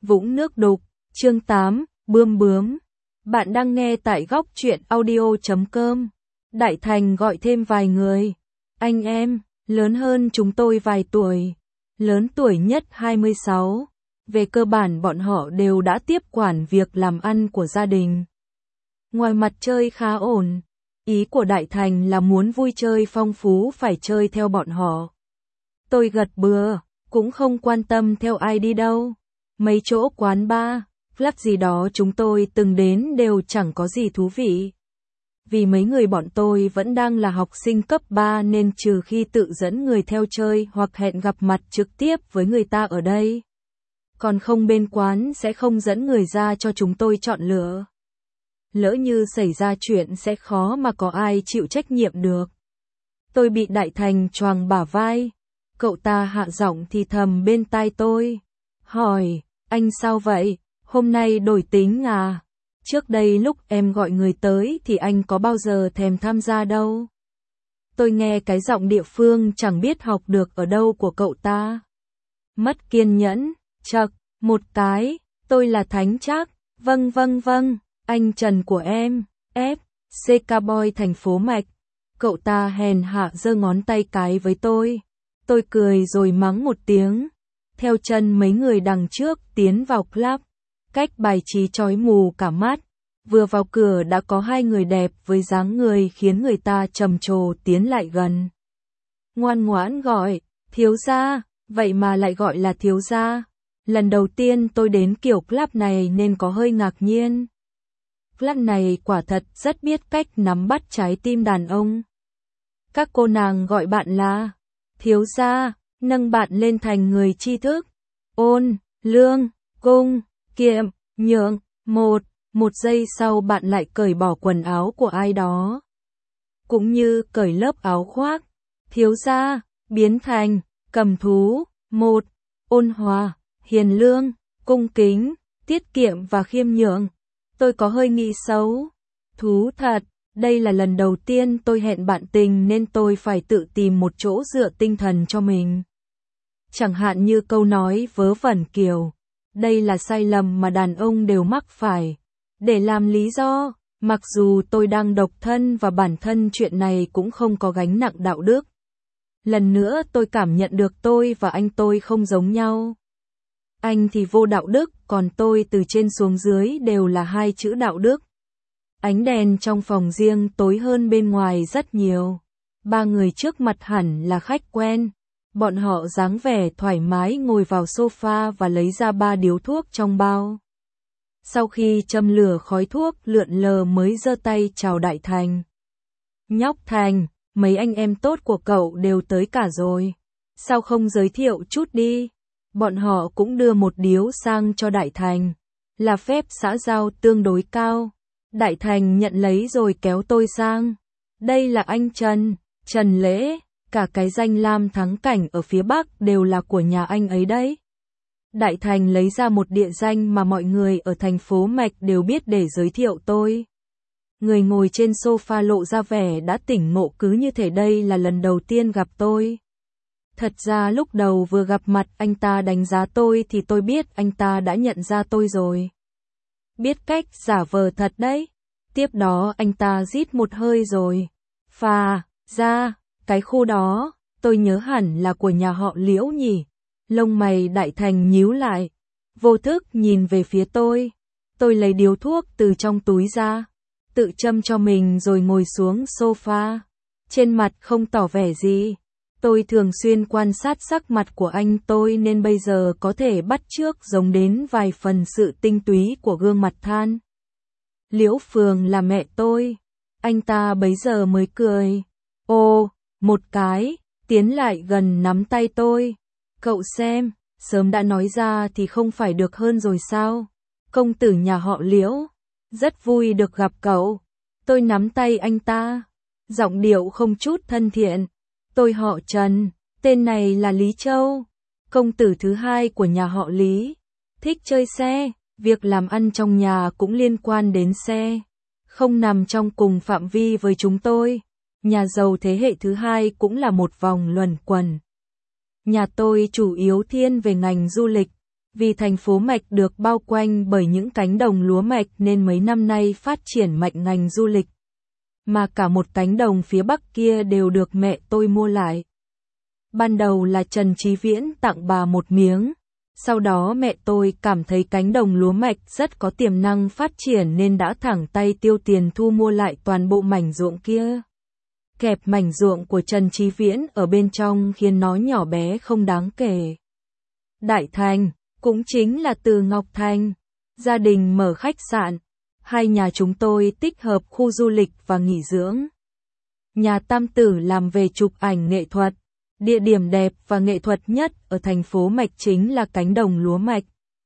Vũng nước đục, chương 8, bươm bướm. Bạn đang nghe tại góc truyện audio.com. Đại Thành gọi thêm vài người. Anh em, lớn hơn chúng tôi vài tuổi. Lớn tuổi nhất 26. Về cơ bản bọn họ đều đã tiếp quản việc làm ăn của gia đình. Ngoài mặt chơi khá ổn. Ý của Đại Thành là muốn vui chơi phong phú phải chơi theo bọn họ. Tôi gật bừa, cũng không quan tâm theo ai đi đâu. Mấy chỗ quán bar, club gì đó chúng tôi từng đến đều chẳng có gì thú vị. Vì mấy người bọn tôi vẫn đang là học sinh cấp 3 nên trừ khi tự dẫn người theo chơi hoặc hẹn gặp mặt trực tiếp với người ta ở đây. Còn không bên quán sẽ không dẫn người ra cho chúng tôi chọn lựa. Lỡ như xảy ra chuyện sẽ khó mà có ai chịu trách nhiệm được. Tôi bị Đại Thành choàng bả vai. Cậu ta hạ giọng thì thầm bên tai tôi. Hỏi, anh sao vậy? Hôm nay đổi tính à? Trước đây lúc em gọi người tới thì anh có bao giờ thèm tham gia đâu. Tôi nghe cái giọng địa phương chẳng biết học được ở đâu của cậu ta. Mất kiên nhẫn, chậc, một cái, tôi là Thánh Trác, vâng, anh Trần của em, FC Boy thành phố Mạch. Cậu ta hèn hạ giơ ngón tay cái với tôi. Tôi cười rồi mắng một tiếng. Theo chân mấy người đằng trước tiến vào club. Cách bài trí chói mù cả mắt. Vừa vào cửa đã có hai người đẹp với dáng người khiến người ta trầm trồ tiến lại gần. Ngoan ngoãn gọi, thiếu gia, vậy mà lại gọi là thiếu gia. Lần đầu tiên tôi đến kiểu club này nên có hơi ngạc nhiên. Club này quả thật rất biết cách nắm bắt trái tim đàn ông. Các cô nàng gọi bạn là thiếu gia, nâng bạn lên thành người tri thức. Ôn, lương, cung, kiệm, nhượng, một giây sau bạn lại cởi bỏ quần áo của ai đó. Cũng như cởi lớp áo khoác. Thiếu gia, biến thành, cầm thú, ôn hòa, hiền lương, cung kính, tiết kiệm và khiêm nhượng. Tôi có hơi nghĩ xấu. Thú thật, đây là lần đầu tiên tôi hẹn bạn tình nên tôi phải tự tìm một chỗ dựa tinh thần cho mình. Chẳng hạn như câu nói vớ vẩn kiểu, đây là sai lầm mà đàn ông đều mắc phải. Để làm lý do, mặc dù tôi đang độc thân và bản thân chuyện này cũng không có gánh nặng đạo đức. Lần nữa tôi cảm nhận được tôi và anh tôi không giống nhau. Anh thì vô đạo đức, còn tôi từ trên xuống dưới đều là hai chữ đạo đức. Ánh đèn trong phòng riêng tối hơn bên ngoài rất nhiều. Ba người trước mặt hẳn là khách quen. Bọn họ dáng vẻ thoải mái ngồi vào sofa và lấy ra 3 điếu thuốc trong bao. Sau khi châm lửa khói thuốc lượn lờ mới giơ tay chào Đại Thành. Nhóc Thành, mấy anh em tốt của cậu đều tới cả rồi. Sao không giới thiệu chút đi? Bọn họ cũng đưa một điếu sang cho Đại Thành. Là phép xã giao tương đối cao. Đại Thành nhận lấy rồi kéo tôi sang. Đây là anh Trần Lễ. Cả cái danh lam thắng cảnh ở phía Bắc đều là của nhà anh ấy đấy. Đại Thành lấy ra một địa danh mà mọi người ở thành phố Mạch đều biết để giới thiệu tôi. Người ngồi trên sofa lộ ra vẻ đã tỉnh ngộ cứ như thể đây là lần đầu tiên gặp tôi. Thật ra lúc đầu vừa gặp mặt anh ta đánh giá tôi thì tôi biết anh ta đã nhận ra tôi rồi. Biết cách giả vờ thật đấy. Tiếp đó anh ta rít một hơi rồi. Phà, ra, cái khu đó, tôi nhớ hẳn là của nhà họ Liễu nhỉ. Lông mày Đại Thành nhíu lại. Vô thức nhìn về phía tôi. Tôi lấy điếu thuốc từ trong túi ra. Tự châm cho mình rồi ngồi xuống sofa. Trên mặt không tỏ vẻ gì. Tôi thường xuyên quan sát sắc mặt của anh tôi nên bây giờ có thể bắt chước giống đến vài phần sự tinh túy của gương mặt than. Liễu Phường là mẹ tôi. Anh ta bấy giờ mới cười. Ồ, một cái, tiến lại gần nắm tay tôi. Cậu xem, sớm đã nói ra thì không phải được hơn rồi sao? Công tử nhà họ Liễu, rất vui được gặp cậu. Tôi nắm tay anh ta, giọng điệu không chút thân thiện. Tôi họ Trần, tên này là Lý Châu, công tử thứ hai của nhà họ Lý. Thích chơi xe, việc làm ăn trong nhà cũng liên quan đến xe. Không nằm trong cùng phạm vi với chúng tôi. Nhà giàu thế hệ thứ hai cũng là một vòng luẩn quẩn. Nhà tôi chủ yếu thiên về ngành du lịch. Vì thành phố Mạch được bao quanh bởi những cánh đồng lúa mạch nên mấy năm nay phát triển mạnh ngành du lịch. Mà cả một cánh đồng phía bắc kia đều được mẹ tôi mua lại. Ban đầu là Trần Chí Viễn tặng bà một miếng. Sau đó mẹ tôi cảm thấy cánh đồng lúa mạch rất có tiềm năng phát triển nên đã thẳng tay tiêu tiền thu mua lại toàn bộ mảnh ruộng kia. Kẹp mảnh ruộng của Trần Chí Viễn ở bên trong khiến nó nhỏ bé không đáng kể. Đại Thành, cũng chính là từ Ngọc Thành. Gia đình mở khách sạn. Hai nhà chúng tôi tích hợp khu du lịch và nghỉ dưỡng. Nhà Tam Tử làm về chụp ảnh nghệ thuật. Địa điểm đẹp và nghệ thuật nhất ở thành phố Mạch chính là cánh đồng lúa mạch.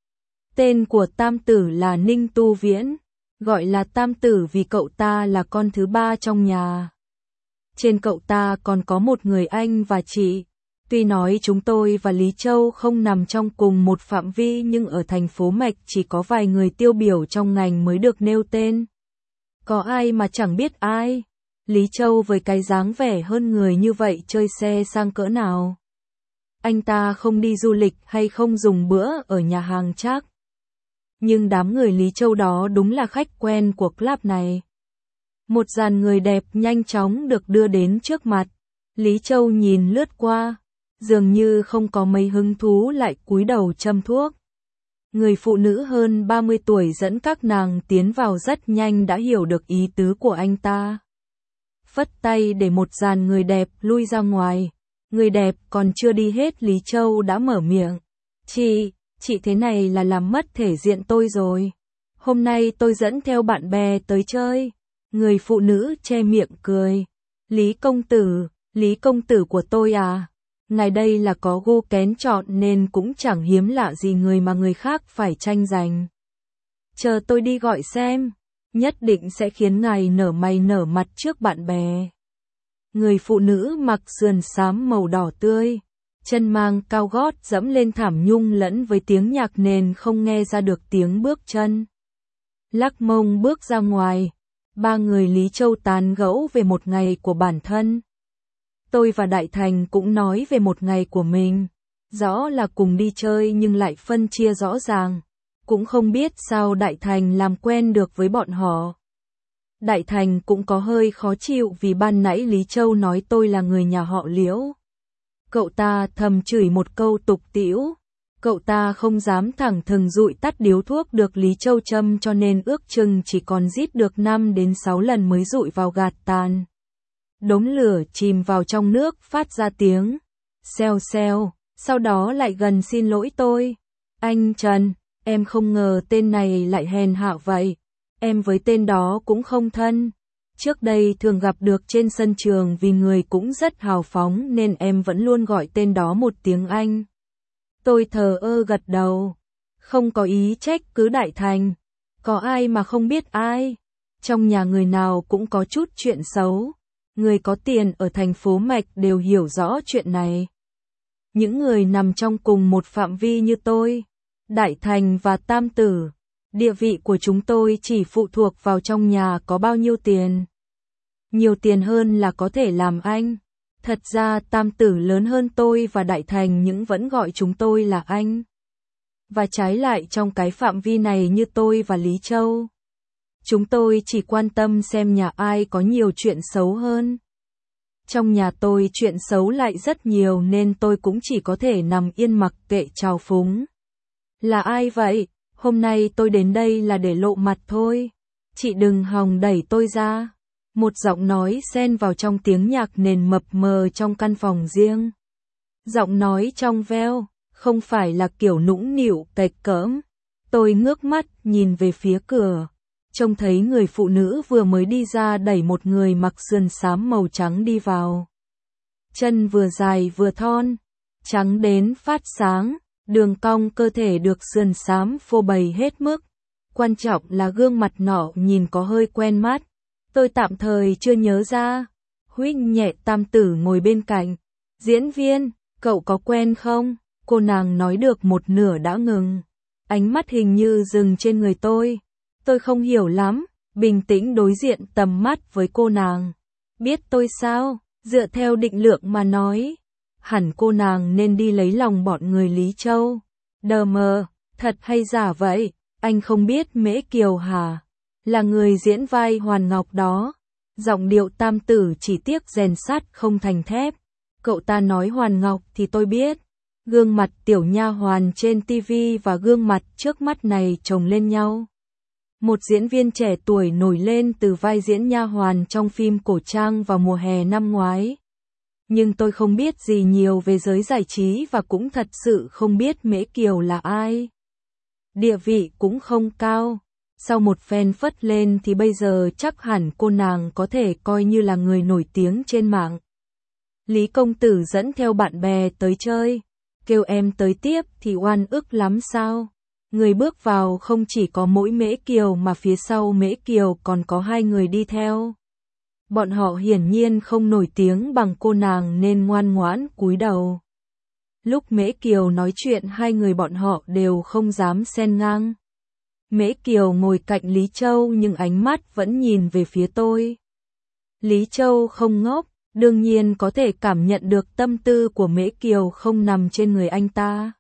Tên của Tam Tử là Ninh Tu Viễn, gọi là Tam Tử vì cậu ta là con thứ ba trong nhà. Trên cậu ta còn có một người anh và chị. Tuy nói chúng tôi và Lý Châu không nằm trong cùng một phạm vi nhưng ở thành phố Mạch chỉ có vài người tiêu biểu trong ngành mới được nêu tên. Có ai mà chẳng biết ai. Lý Châu với cái dáng vẻ hơn người như vậy chơi xe sang cỡ nào. Anh ta không đi du lịch hay không dùng bữa ở nhà hàng chắc. Nhưng đám người Lý Châu đó đúng là khách quen của club này. Một dàn người đẹp nhanh chóng được đưa đến trước mặt. Lý Châu nhìn lướt qua, dường như không có mấy hứng thú lại cúi đầu châm thuốc. Người phụ nữ hơn 30 tuổi dẫn các nàng tiến vào rất nhanh đã hiểu được ý tứ của anh ta. Phất tay để một dàn người đẹp lui ra ngoài. Người đẹp còn chưa đi hết Lý Châu đã mở miệng. Chị thế này là làm mất thể diện tôi rồi. Hôm nay tôi dẫn theo bạn bè tới chơi. Người phụ nữ che miệng cười. Lý công tử của tôi à? Ngài đây là có gu kén chọn nên cũng chẳng hiếm lạ gì người mà người khác phải tranh giành. Chờ tôi đi gọi xem. Nhất định sẽ khiến ngài nở mày nở mặt trước bạn bè. Người phụ nữ mặc sườn xám màu đỏ tươi, chân mang cao gót dẫm lên thảm nhung lẫn với tiếng nhạc nền không nghe ra được tiếng bước chân. Lắc mông bước ra ngoài, ba người Lý Châu tán gẫu về một ngày của bản thân. Tôi và Đại Thành cũng nói về một ngày của mình, rõ là cùng đi chơi nhưng lại phân chia rõ ràng. Cũng không biết sao Đại Thành làm quen được với bọn họ. Đại Thành cũng có hơi khó chịu vì ban nãy Lý Châu nói tôi là người nhà họ Liễu. Cậu ta thầm chửi một câu tục tĩu. Cậu ta không dám thẳng thừng dụi tắt điếu thuốc được Lý Châu châm cho nên ước chừng chỉ còn rít được 5 đến 6 lần mới dụi vào gạt tàn. Đống lửa chìm vào trong nước phát ra tiếng xèo xèo, sau đó lại gần xin lỗi tôi. Anh Trần, em không ngờ tên này lại hèn hạ vậy. Em với tên đó cũng không thân. Trước đây thường gặp được trên sân trường vì người cũng rất hào phóng nên em vẫn luôn gọi tên đó một tiếng anh. Tôi thờ ơ gật đầu. Không có ý trách cứ Đại Thành. Có ai mà không biết ai. Trong nhà người nào cũng có chút chuyện xấu. Người có tiền ở thành phố Mạch đều hiểu rõ chuyện này. Những người nằm trong cùng một phạm vi như tôi, Đại Thành và Tam Tử, địa vị của chúng tôi chỉ phụ thuộc vào trong nhà có bao nhiêu tiền. Nhiều tiền hơn là có thể làm anh. Thật ra Tam Tử lớn hơn tôi và Đại Thành nhưng vẫn gọi chúng tôi là anh. Và trái lại trong cái phạm vi này như tôi và Lý Châu, chúng tôi chỉ quan tâm xem nhà ai có nhiều chuyện xấu hơn. Trong nhà tôi chuyện xấu lại rất nhiều nên tôi cũng chỉ có thể nằm yên mặc kệ trào phúng. Là ai vậy? Hôm nay tôi đến đây là để lộ mặt thôi. Chị đừng hòng đẩy tôi ra. Một giọng nói xen vào trong tiếng nhạc nền mập mờ trong căn phòng riêng. Giọng nói trong veo, không phải là kiểu nũng nịu kệch cỡm. Tôi ngước mắt nhìn về phía cửa. Trông thấy người phụ nữ vừa mới đi ra đẩy một người mặc sườn xám màu trắng đi vào. Chân vừa dài vừa thon, trắng đến phát sáng, đường cong cơ thể được sườn xám phô bày hết mức. Quan trọng là gương mặt nọ nhìn có hơi quen mắt. Tôi tạm thời chưa nhớ ra. Huých nhẹ Tam Tử ngồi bên cạnh. Diễn viên, cậu có quen không? Cô nàng nói được một nửa đã ngừng. Ánh mắt hình như dừng trên người tôi. Tôi không hiểu lắm, bình tĩnh đối diện tầm mắt với cô nàng. Biết tôi sao? Dựa theo định lượng mà nói, hẳn cô nàng nên đi lấy lòng bọn người Lý Châu. Đờ mờ, Thật hay giả vậy? Anh không biết Mễ Kiều hả? Là người diễn vai Hoàn Ngọc đó. Giọng điệu Tam Tử chỉ tiếc rèn sắt không thành thép. Cậu ta nói Hoàn Ngọc thì tôi biết. Gương mặt tiểu nha hoàn trên TV và gương mặt trước mắt này chồng lên nhau. Một diễn viên trẻ tuổi nổi lên từ vai diễn nha hoàn trong phim cổ trang vào mùa hè năm ngoái. Nhưng tôi không biết gì nhiều về giới giải trí và cũng thật sự không biết Mễ Kiều là ai. Địa vị cũng không cao. Sau một phen phất lên thì bây giờ chắc hẳn cô nàng có thể coi như là người nổi tiếng trên mạng. Lý công tử dẫn theo bạn bè tới chơi. Kêu em tới tiếp thì oan ức lắm sao? Người bước vào không chỉ có mỗi Mễ Kiều mà phía sau Mễ Kiều còn có hai người đi theo. Bọn họ hiển nhiên không nổi tiếng bằng cô nàng nên ngoan ngoãn cúi đầu. Lúc Mễ Kiều nói chuyện hai người bọn họ đều không dám xen ngang. Mễ Kiều ngồi cạnh Lý Châu nhưng ánh mắt vẫn nhìn về phía tôi. Lý Châu không ngốc, đương nhiên có thể cảm nhận được tâm tư của Mễ Kiều không nằm trên người anh ta.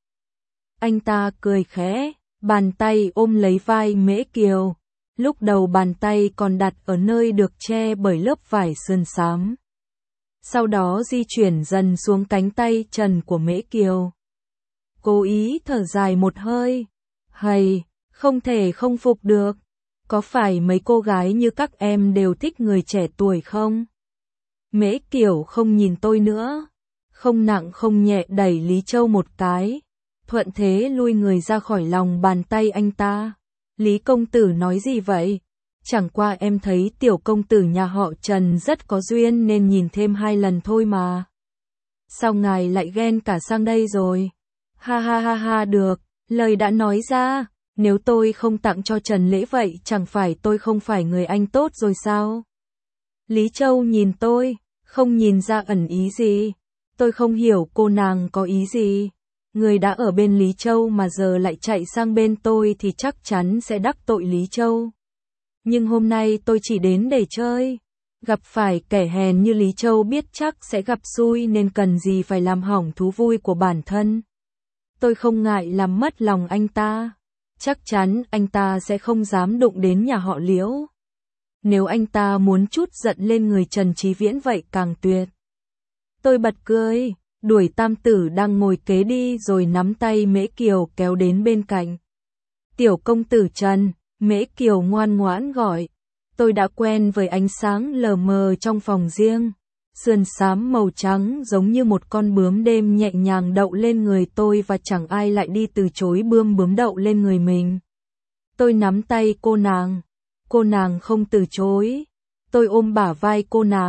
Anh ta cười khẽ, bàn tay ôm lấy vai Mễ Kiều. Lúc đầu bàn tay còn đặt ở nơi được che bởi lớp vải sườn xám. Sau đó di chuyển dần xuống cánh tay trần của Mễ Kiều. Cố ý thở dài một hơi. Hầy, không thể không phục được. Có phải mấy cô gái như các em đều thích người trẻ tuổi không? Mễ Kiều không nhìn tôi nữa. Không nặng không nhẹ đẩy Lý Châu một cái. Thuận thế lui người ra khỏi lòng bàn tay anh ta. Lý công tử nói gì vậy? Chẳng qua em thấy tiểu công tử nhà họ Trần rất có duyên nên nhìn thêm 2 lần thôi mà. Sao ngài lại ghen cả sang đây rồi? Ha ha ha ha được, lời đã nói ra, nếu tôi không tặng cho Trần lễ vậy chẳng phải tôi không phải người anh tốt rồi sao? Lý Châu nhìn tôi, không nhìn ra ẩn ý gì. Tôi không hiểu cô nàng có ý gì. Người đã ở bên Lý Châu mà giờ lại chạy sang bên tôi thì chắc chắn sẽ đắc tội Lý Châu. Nhưng hôm nay tôi chỉ đến để chơi. Gặp phải kẻ hèn như Lý Châu biết chắc sẽ gặp xui nên cần gì phải làm hỏng thú vui của bản thân. Tôi không ngại làm mất lòng anh ta. Chắc chắn anh ta sẽ không dám đụng đến nhà họ Liễu. Nếu anh ta muốn trút giận lên người Trần Chí Viễn vậy càng tuyệt. Tôi bật cười, đuổi Tam Tử đang ngồi kế đi rồi nắm tay Mễ Kiều kéo đến bên cạnh. Tiểu công tử Trần, Mễ Kiều ngoan ngoãn gọi. Tôi đã quen với ánh sáng lờ mờ trong phòng riêng. Sườn xám màu trắng giống như một con bướm đêm nhẹ nhàng đậu lên người tôi và chẳng ai lại đi từ chối bướm đậu lên người mình. Tôi nắm tay cô nàng không từ chối. Tôi ôm bả vai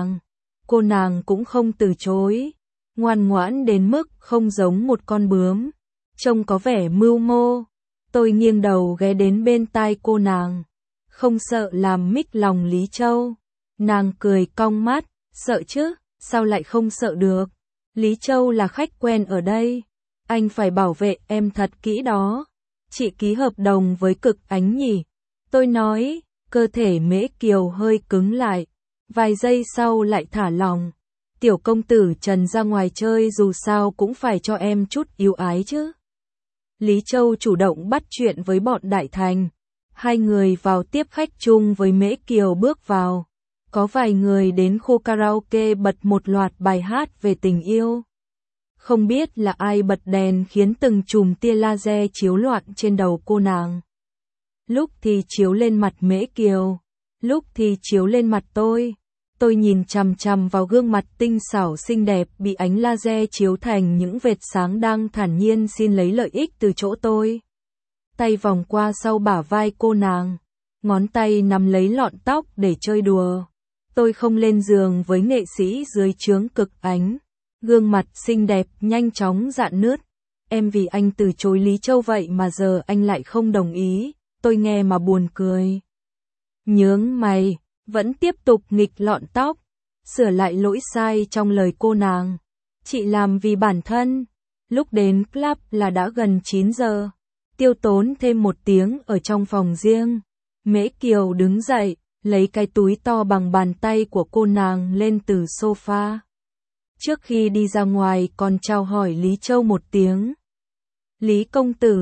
cô nàng cũng không từ chối. Ngoan ngoãn đến mức không giống một con bướm, trông có vẻ mưu mô. Tôi nghiêng đầu ghé đến bên tai cô nàng. Không sợ làm mích lòng Lý Châu. Nàng cười cong mắt, sợ chứ, sao lại không sợ được. Lý Châu là khách quen ở đây. Anh phải bảo vệ em thật kỹ đó. Chị ký hợp đồng với Cực Ánh nhỉ? Tôi nói, cơ thể Mễ Kiều hơi cứng lại. Vài giây sau lại thả lỏng. Tiểu công tử Trần ra ngoài chơi dù sao cũng phải cho em chút yêu ái chứ. Lý Châu chủ động bắt chuyện với bọn Đại Thành. Hai người vào tiếp khách chung với Mễ Kiều bước vào. Có vài người đến khu karaoke bật một loạt bài hát về tình yêu. Không biết là ai bật đèn khiến từng chùm tia laser chiếu loạn trên đầu cô nàng. Lúc thì chiếu lên mặt Mễ Kiều, lúc thì chiếu lên mặt tôi. Tôi nhìn chằm chằm vào gương mặt tinh xảo xinh đẹp bị ánh laser chiếu thành những vệt sáng đang thản nhiên xin lấy lợi ích từ chỗ tôi. Tay vòng qua sau bả vai cô nàng, ngón tay nắm lấy lọn tóc để chơi đùa. Tôi không lên giường với nghệ sĩ dưới trướng Cực Ánh. Gương mặt xinh đẹp nhanh chóng rạn nứt. Em vì anh từ chối Lý Châu vậy mà giờ anh lại không đồng ý. Tôi nghe mà buồn cười. Nhướng mày, vẫn tiếp tục nghịch lọn tóc, sửa lại lỗi sai trong lời cô nàng. Chị làm vì bản thân. Lúc đến club là đã gần 9 giờ. Tiêu tốn thêm 1 tiếng ở trong phòng riêng. Mễ Kiều đứng dậy, lấy cái túi to bằng bàn tay của cô nàng lên từ sofa. Trước khi đi ra ngoài còn chào hỏi Lý Châu 1 tiếng. Lý công tử,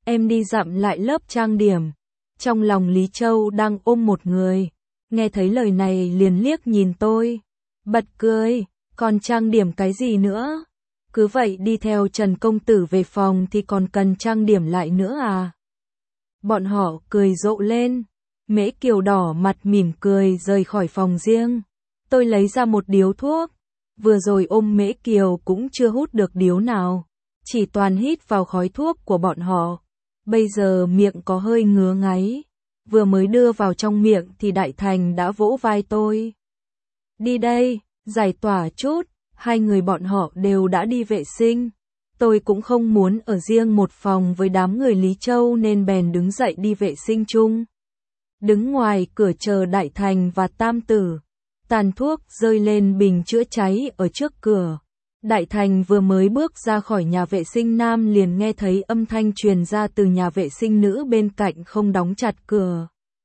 em đi dặm lại lớp trang điểm. Trong lòng Lý Châu đang ôm một người. Nghe thấy lời này liền liếc nhìn tôi. Bật cười, còn trang điểm cái gì nữa? Cứ vậy đi theo Trần công tử về phòng thì còn cần trang điểm lại nữa à? Bọn họ cười rộ lên. Mễ Kiều đỏ mặt mỉm cười rời khỏi phòng riêng. Tôi lấy ra một điếu thuốc. Vừa rồi ôm Mễ Kiều cũng chưa hút được điếu nào. Chỉ toàn hít vào khói thuốc của bọn họ. Bây giờ miệng có hơi ngứa ngáy. Vừa mới đưa vào trong miệng thì Đại Thành đã vỗ vai tôi. Đi đây, giải tỏa chút. Hai người bọn họ đều đã đi vệ sinh. Tôi cũng không muốn ở riêng một phòng với đám người Lý Châu nên bèn đứng dậy đi vệ sinh chung. Đứng ngoài cửa chờ Đại Thành và Tam Tử. Tàn thuốc rơi lên bình chữa cháy ở trước cửa. Đại Thành vừa mới bước ra khỏi nhà vệ sinh nam liền nghe thấy âm thanh truyền ra từ nhà vệ sinh nữ bên cạnh không đóng chặt cửa.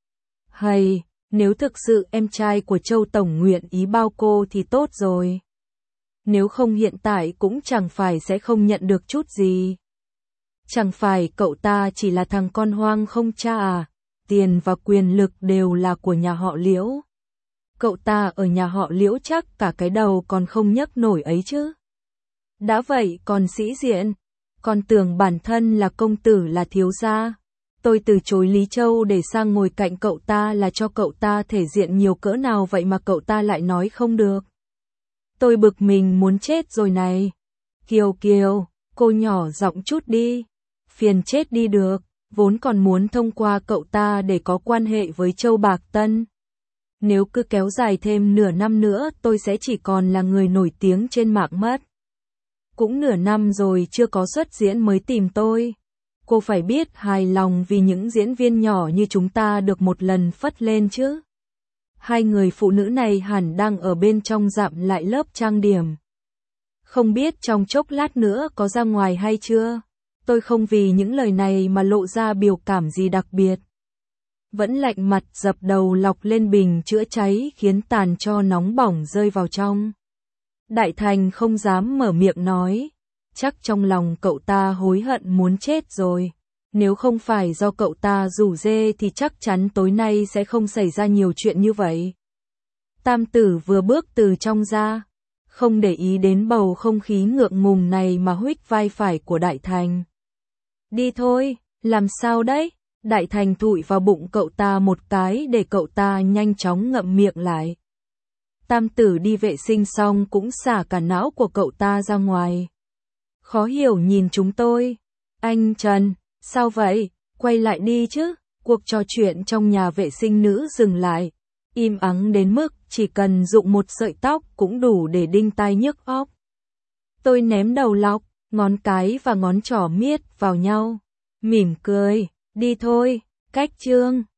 Hay, nếu thực sự em trai của Châu Tổng nguyện ý bao cô thì tốt rồi. Nếu không hiện tại cũng chẳng phải sẽ không nhận được chút gì. Chẳng phải cậu ta chỉ là thằng con hoang không cha à, tiền và quyền lực đều là của nhà họ Liễu. Cậu ta ở nhà họ Liễu chắc cả cái đầu còn không nhấc nổi ấy chứ. Đã vậy còn sĩ diện, còn tưởng bản thân là công tử là thiếu gia. Tôi từ chối Lý Châu để sang ngồi cạnh cậu ta là cho cậu ta thể diện nhiều cỡ nào vậy mà cậu ta lại nói không được. Tôi bực mình muốn chết rồi này. Kiều Kiều, cô nhỏ giọng chút đi. Phiền chết đi được, vốn còn muốn thông qua cậu ta để có quan hệ với Châu Bạc Tân. Nếu cứ kéo dài thêm nửa năm nữa tôi sẽ chỉ còn là người nổi tiếng trên mạng mất. Cũng nửa năm rồi chưa có xuất diễn mới tìm tôi. Cô phải biết hài lòng vì những diễn viên nhỏ như chúng ta được một lần phất lên chứ. Hai người phụ nữ này hẳn đang ở bên trong dặm lại lớp trang điểm. Không biết trong chốc lát nữa có ra ngoài hay chưa. Tôi không vì những lời này mà lộ ra biểu cảm gì đặc biệt. Vẫn lạnh mặt dập đầu lọc lên bình chữa cháy khiến tàn tro nóng bỏng rơi vào trong. Đại Thành không dám mở miệng nói. Chắc trong lòng cậu ta hối hận muốn chết rồi. Nếu không phải do cậu ta rủ rê thì chắc chắn tối nay sẽ không xảy ra nhiều chuyện như vậy. Tam Tử vừa bước từ trong ra. Không để ý đến bầu không khí ngượng ngùng này mà huých vai phải của Đại Thành. Đi thôi, làm sao đấy? Đại Thành thụi vào bụng cậu ta một cái để cậu ta nhanh chóng ngậm miệng lại. Tam Tử đi vệ sinh xong cũng xả cả não của cậu ta ra ngoài. Khó hiểu nhìn chúng tôi. Anh Trần, sao vậy? Quay lại đi chứ. Cuộc trò chuyện trong nhà vệ sinh nữ dừng lại. Im ắng đến mức chỉ cần rụng một sợi tóc cũng đủ để đinh tai nhức óc. Tôi ném đầu lọc, ngón cái và ngón trỏ miết vào nhau. Mỉm cười, đi thôi, cách chương.